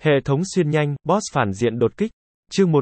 Hệ thống xuyên nhanh, boss phản diện đột kích. Chương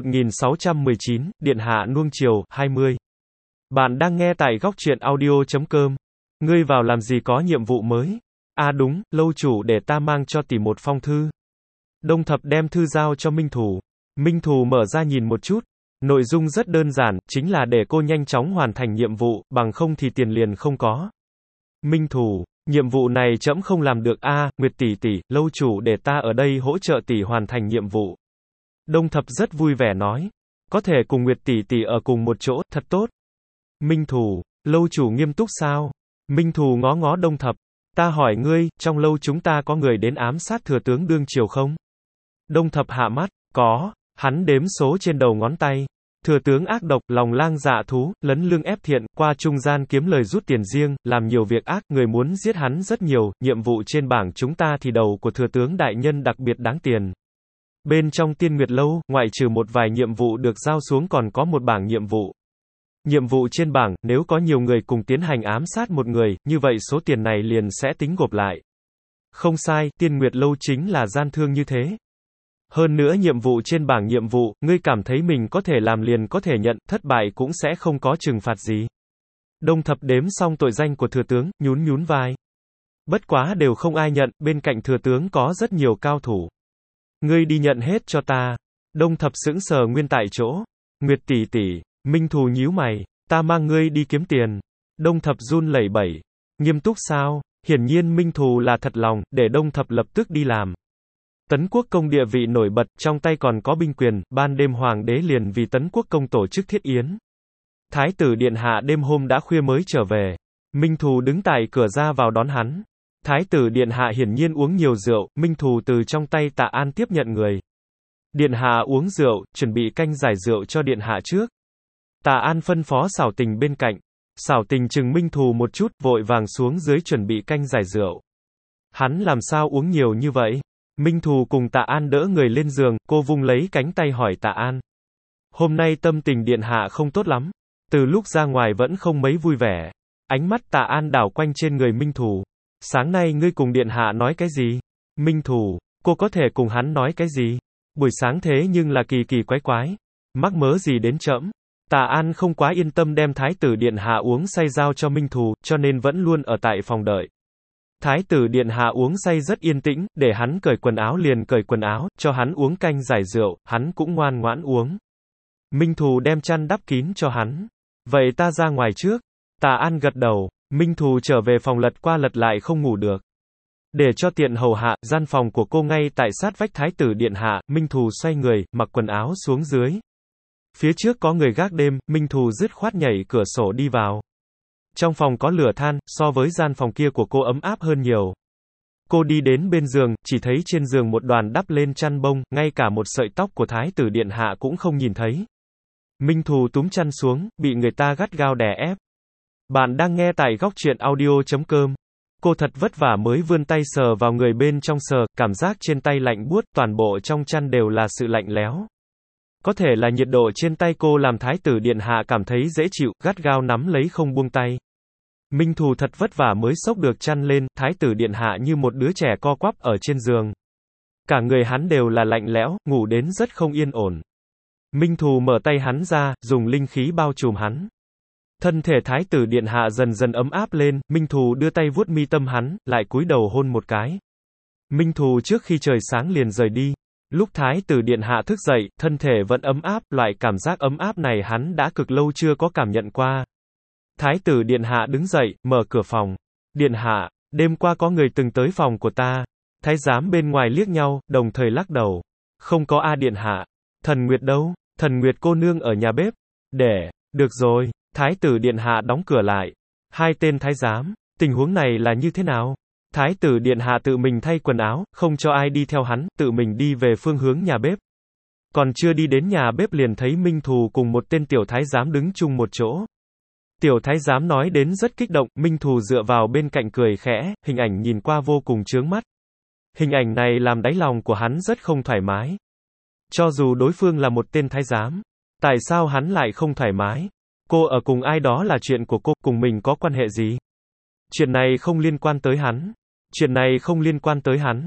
1619, Điện hạ nuông chiều, 20. Bạn đang nghe tại góc truyện audio.com. Ngươi vào làm gì có nhiệm vụ mới? À đúng, lâu chủ để ta mang cho tỷ một phong thư. Đông Thập đem thư giao cho Minh Thù. Minh Thù mở ra nhìn một chút. Nội dung rất đơn giản, chính là để cô nhanh chóng hoàn thành nhiệm vụ, bằng không thì tiền liền không có. Minh Thù, nhiệm vụ này trẫm không làm được a, Nguyệt tỷ tỷ, lâu chủ để ta ở đây hỗ trợ tỷ hoàn thành nhiệm vụ. Đông Thập rất vui vẻ nói, có thể cùng Nguyệt tỷ tỷ ở cùng một chỗ, thật tốt. Minh Thù, lâu chủ nghiêm túc sao? Minh Thù ngó ngó Đông Thập, ta hỏi ngươi, trong lâu chúng ta có người đến ám sát thừa tướng đương triều không? Đông Thập hạ mắt, có, hắn đếm số trên đầu ngón tay. Thừa tướng ác độc, lòng lang dạ thú, lấn lương ép thiện, qua trung gian kiếm lời rút tiền riêng, làm nhiều việc ác, người muốn giết hắn rất nhiều, nhiệm vụ trên bảng chúng ta thì đầu của thừa tướng đại nhân đặc biệt đáng tiền. Bên trong Tiên Nguyệt Lâu, ngoại trừ một vài nhiệm vụ được giao xuống còn có một bảng nhiệm vụ. Nhiệm vụ trên bảng, nếu có nhiều người cùng tiến hành ám sát một người, như vậy số tiền này liền sẽ tính gộp lại. Không sai, Tiên Nguyệt Lâu chính là gian thương như thế. Hơn nữa nhiệm vụ trên bảng nhiệm vụ, ngươi cảm thấy mình có thể làm liền có thể nhận, thất bại cũng sẽ không có trừng phạt gì. Đông Thập đếm xong tội danh của thừa tướng, nhún nhún vai. Bất quá đều không ai nhận, bên cạnh thừa tướng có rất nhiều cao thủ. Ngươi đi nhận hết cho ta. Đông Thập sững sờ nguyên tại chỗ. Nguyệt tỷ tỷ, Minh Thù nhíu mày, ta mang ngươi đi kiếm tiền. Đông Thập run lẩy bẩy. Nghiêm túc sao? Hiển nhiên Minh Thù là thật lòng, để Đông Thập lập tức đi làm. Tấn Quốc Công địa vị nổi bật, trong tay còn có binh quyền, ban đêm hoàng đế liền vì Tấn Quốc Công tổ chức thiết yến. Thái tử điện hạ đêm hôm đã khuya mới trở về. Minh Thù đứng tại cửa ra vào đón hắn. Thái tử điện hạ hiển nhiên uống nhiều rượu, Minh Thù từ trong tay Tạ An tiếp nhận người. Điện hạ uống rượu, chuẩn bị canh giải rượu cho điện hạ trước. Tạ An phân phó Xảo Tình bên cạnh. Xảo Tình chừng Minh Thù một chút, vội vàng xuống dưới chuẩn bị canh giải rượu. Hắn làm sao uống nhiều như vậy? Minh Thù cùng Tạ An đỡ người lên giường, cô vung lấy cánh tay hỏi Tạ An. Hôm nay tâm tình điện hạ không tốt lắm. Từ lúc ra ngoài vẫn không mấy vui vẻ. Ánh mắt Tạ An đảo quanh trên người Minh Thù. Sáng nay ngươi cùng điện hạ nói cái gì? Minh Thù, cô có thể cùng hắn nói cái gì? Buổi sáng thế nhưng là kỳ kỳ quái quái. Mắc mớ gì đến trẫm? Tạ An không quá yên tâm đem thái tử điện hạ uống say giao cho Minh Thù, cho nên vẫn luôn ở tại phòng đợi. Thái tử điện hạ uống say rất yên tĩnh, để hắn cởi quần áo liền cởi quần áo, cho hắn uống canh giải rượu, hắn cũng ngoan ngoãn uống. Minh Thù đem chăn đắp kín cho hắn. Vậy ta ra ngoài trước. Tạ An gật đầu. Minh Thù trở về phòng lật qua lật lại không ngủ được. Để cho tiện hầu hạ, gian phòng của cô ngay tại sát vách thái tử điện hạ, Minh Thù xoay người, mặc quần áo xuống dưới. Phía trước có người gác đêm, Minh Thù dứt khoát nhảy cửa sổ đi vào. Trong phòng có lửa than, so với gian phòng kia của cô ấm áp hơn nhiều. Cô đi đến bên giường, chỉ thấy trên giường một đoàn đắp lên chăn bông, ngay cả một sợi tóc của thái tử điện hạ cũng không nhìn thấy. Minh Thù túm chăn xuống, bị người ta gắt gao đè ép. Bạn đang nghe tại góc truyện audio.com. Cô thật vất vả mới vươn tay sờ vào người bên trong sờ, cảm giác trên tay lạnh buốt, toàn bộ trong chăn đều là sự lạnh lẽo. Có thể là nhiệt độ trên tay cô làm thái tử điện hạ cảm thấy dễ chịu, gắt gao nắm lấy không buông tay. Minh Thù thật vất vả mới xốc được chăn lên, thái tử điện hạ như một đứa trẻ co quắp ở trên giường. Cả người hắn đều là lạnh lẽo, ngủ đến rất không yên ổn. Minh Thù mở tay hắn ra, dùng linh khí bao trùm hắn. Thân thể thái tử điện hạ dần dần ấm áp lên, Minh Thù đưa tay vuốt mi tâm hắn, lại cúi đầu hôn một cái. Minh Thù trước khi trời sáng liền rời đi. Lúc thái tử điện hạ thức dậy, thân thể vẫn ấm áp, loại cảm giác ấm áp này hắn đã cực lâu chưa có cảm nhận qua. Thái tử điện hạ đứng dậy, mở cửa phòng. Điện hạ, đêm qua có người từng tới phòng của ta. Thái giám bên ngoài liếc nhau, đồng thời lắc đầu. Không có a điện hạ. Thần Nguyệt đâu? Thần Nguyệt cô nương ở nhà bếp. Được rồi. Thái tử điện hạ đóng cửa lại. Hai tên thái giám, tình huống này là như thế nào? Thái tử điện hạ tự mình thay quần áo, không cho ai đi theo hắn, tự mình đi về phương hướng nhà bếp. Còn chưa đi đến nhà bếp liền thấy Minh Thù cùng một tên tiểu thái giám đứng chung một chỗ. Tiểu thái giám nói đến rất kích động, Minh Thù dựa vào bên cạnh cười khẽ, hình ảnh nhìn qua vô cùng chướng mắt. Hình ảnh này làm đáy lòng của hắn rất không thoải mái. Cho dù đối phương là một tên thái giám, tại sao hắn lại không thoải mái? Cô ở cùng ai đó là chuyện của cô, cùng mình có quan hệ gì? Chuyện này không liên quan tới hắn. Chuyện này không liên quan tới hắn.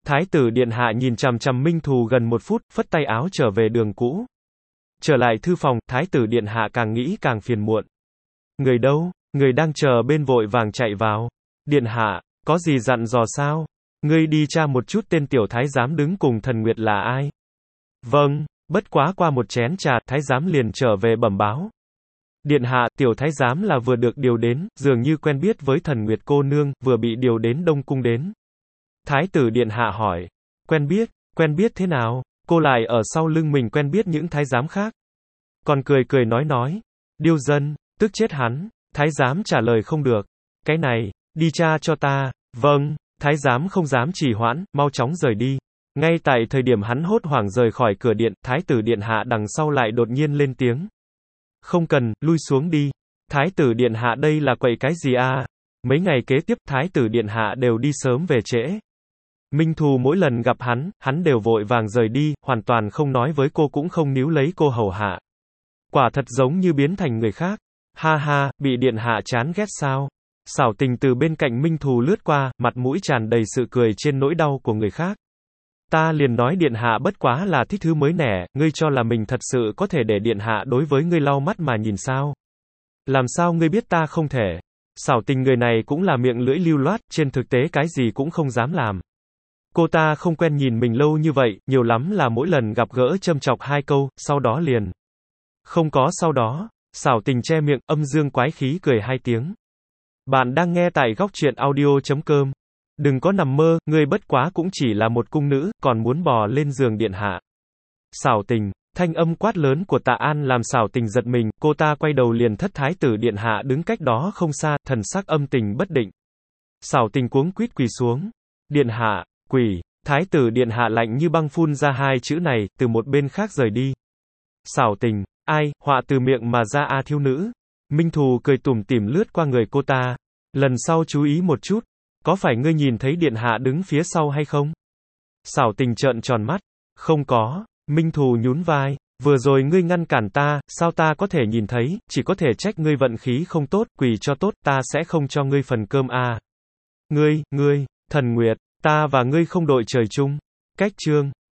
Thái tử điện hạ nhìn chằm chằm Minh Thù gần 1 phút, phất tay áo trở về đường cũ. Trở lại thư phòng, Thái tử điện hạ càng nghĩ càng phiền muộn. Người đâu? Người đang chờ bên vội vàng chạy vào. Điện hạ, có gì dặn dò sao? Ngươi đi tra một chút tên tiểu thái giám đứng cùng Thần Nguyệt là ai? Vâng, bất quá qua một chén trà, thái giám liền trở về bẩm báo. Điện hạ, tiểu thái giám là vừa được điều đến, dường như quen biết với Thần Nguyệt cô nương, vừa bị điều đến Đông Cung đến. Thái tử điện hạ hỏi, quen biết thế nào? Cô lại ở sau lưng mình quen biết những thái giám khác. Còn cười nói, điêu dân, tức chết hắn. Thái giám trả lời không được. Cái này, đi tra cho ta. Vâng, thái giám không dám trì hoãn, mau chóng rời đi. Ngay tại thời điểm hắn hốt hoảng rời khỏi cửa điện, thái tử điện hạ đằng sau lại đột nhiên lên tiếng. Không cần, lui xuống đi. Thái tử điện hạ đây là quậy cái gì à? Mấy ngày kế tiếp, thái tử điện hạ đều đi sớm về trễ. Minh Thù mỗi lần gặp hắn đều vội vàng rời đi, hoàn toàn không nói với cô cũng không níu lấy cô hầu hạ. Quả thật giống như biến thành người khác. Ha ha, bị điện hạ chán ghét sao? Xảo Tình từ bên cạnh Minh Thù lướt qua, mặt mũi tràn đầy sự cười trên nỗi đau của người khác. Ta liền nói điện hạ bất quá là thích thứ mới nẻ, ngươi cho là mình thật sự có thể để điện hạ đối với ngươi lau mắt mà nhìn sao? Làm sao ngươi biết ta không thể? Xảo Tình người này cũng là miệng lưỡi lưu loát, trên thực tế cái gì cũng không dám làm. Cô ta không quen nhìn mình lâu như vậy, nhiều lắm là mỗi lần gặp gỡ châm chọc 2 câu, sau đó liền. Không có sau đó. Xảo Tình che miệng, âm dương quái khí cười 2 tiếng. Bạn đang nghe tại góc truyện audio.com. Đừng có nằm mơ, ngươi bất quá cũng chỉ là một cung nữ, còn muốn bò lên giường điện hạ. Xảo Tình, thanh âm quát lớn của Tạ An làm Xảo Tình giật mình, cô ta quay đầu liền thất thái tử điện hạ đứng cách đó không xa, thần sắc âm tình bất định. Xảo Tình cuống quýt quỳ xuống. Điện hạ, quỳ, thái tử điện hạ lạnh như băng phun ra 2 chữ này, từ một bên khác rời đi. Xảo Tình, ai, họa từ miệng mà ra a thiếu nữ. Minh Thù cười tủm tỉm lướt qua người cô ta. Lần sau chú ý một chút. Có phải ngươi nhìn thấy điện hạ đứng phía sau hay không? Xảo Tình trợn tròn mắt. Không có. Minh Thù nhún vai. Vừa rồi ngươi ngăn cản ta, sao ta có thể nhìn thấy, chỉ có thể trách ngươi vận khí không tốt, quỳ cho tốt, ta sẽ không cho ngươi phần cơm à. Ngươi, Thần Nguyệt, ta và ngươi không đội trời chung. Cách chương.